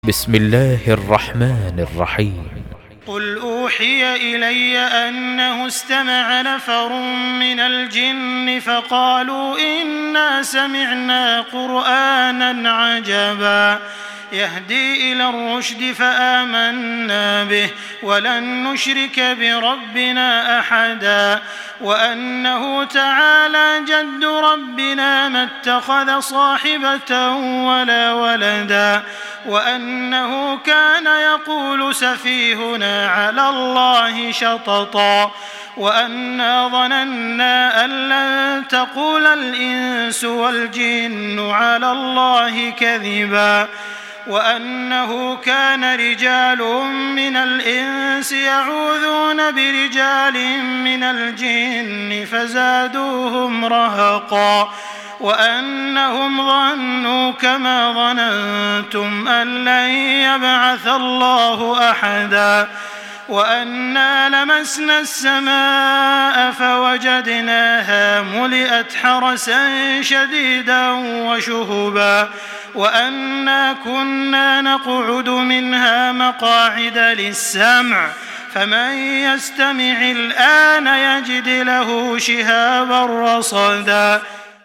بسم الله الرحمن الرحيم. قل أوحي إلي أنه استمع نفر من الجن فقالوا إنا سمعنا قرآنا عجبا يهدي إلى الرشد فآمنا به ولن نشرك بربنا أحدا وأنه تعالى جد ربنا ما اتخذ صاحبة ولا ولدا وأنه كان يقول سفيهنا على الله شططا وأنا ظننا أن لن تقول الإنس والجن على الله كذبا وأنه كان رجال من الإنس يعوذون برجال من الجن فزادوهم رهقا وأنهم ظنوا كما ظننتم أن لن يبعث الله أحدا وأنا لمسنا السماء فوجدناها ملئت حرسا شديدا وشهبا وأنا كنا نقعد منها مقاعد للسمع فمن يستمع الآن يجد له شهابا رصدا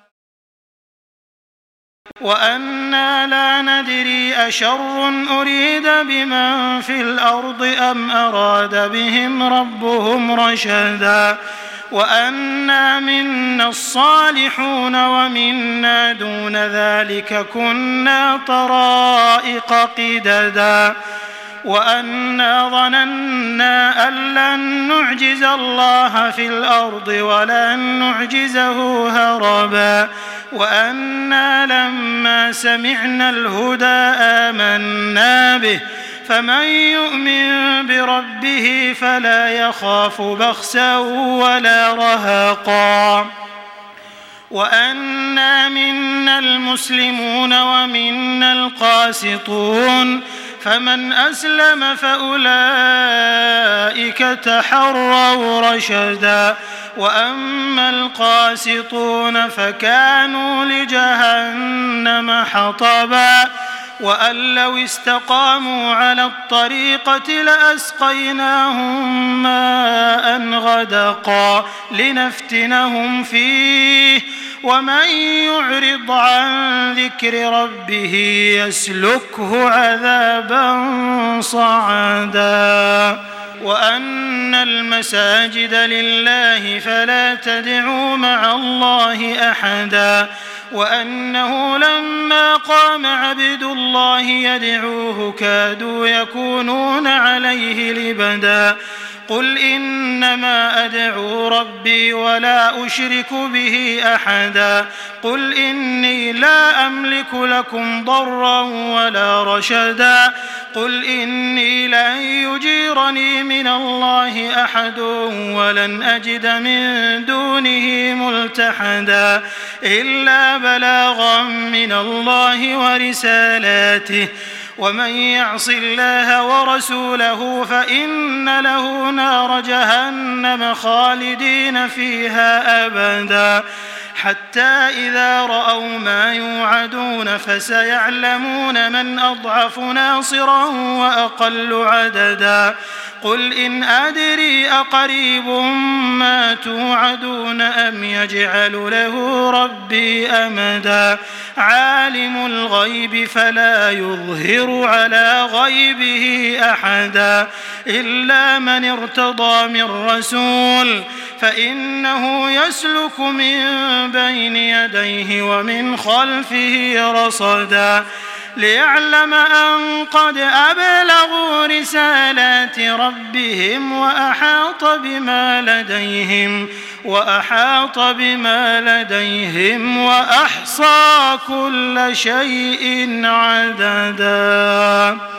وأنا لا ندري أشر أريد بمن في الأرض أم أراد بهم ربهم رشدا وأنا منا الصالحون ومنا دون ذلك كنا طرائق قددا وأنا ظننا أن لن نعجز الله في الأرض ولن نعجزه هربا وأنا لما سمعنا الهدى آمنا به فمن يؤمن بربه فلا يخاف بخسا ولا رهقا وأنا منا المسلمون ومنا القاسطون فمن أسلم فأولئك تحروا رشدا وأما القاسطون فكانوا لجهنم حطبا وأن لو استقاموا على الطريقة لأسقيناهم ماء غدقا لنفتنهم فيه ومن يعرض عن ذكر ربه يسلكه عذابا صعدا وأن المساجد لله فلا تدعوا مع الله أحدا وأنه لما قام عبد الله يدعوه كادوا يكونون عليه لبدا قل إنما أدعو ربي ولا أشرك به أحدا قل إني لا أملك لكم ضرا ولا رشدا قل إني لن يجيرني من الله أحد ولن أجد من دونه ملتحدا إلا بلاغا من الله ورسالاته ومن يعص الله ورسوله فإن له نار جهنم خالدين فيها أبدا حتى إذا رأوا ما يوعدون فسيعلمون من أضعف ناصرا وأقل عددا قل إن أدري أقريب ما توعدون أم يجعل له ربي أمدا عالم الغيب فلا يظهر على غيبه أحدا إلا من ارتضى من رسول فإنه يسلك من بين يديه ومن خلفه رصدا ليعلم أن قد أبلغوا رسالات ربهم وأحاط بما لديهم وأحصى كل شيء عددا.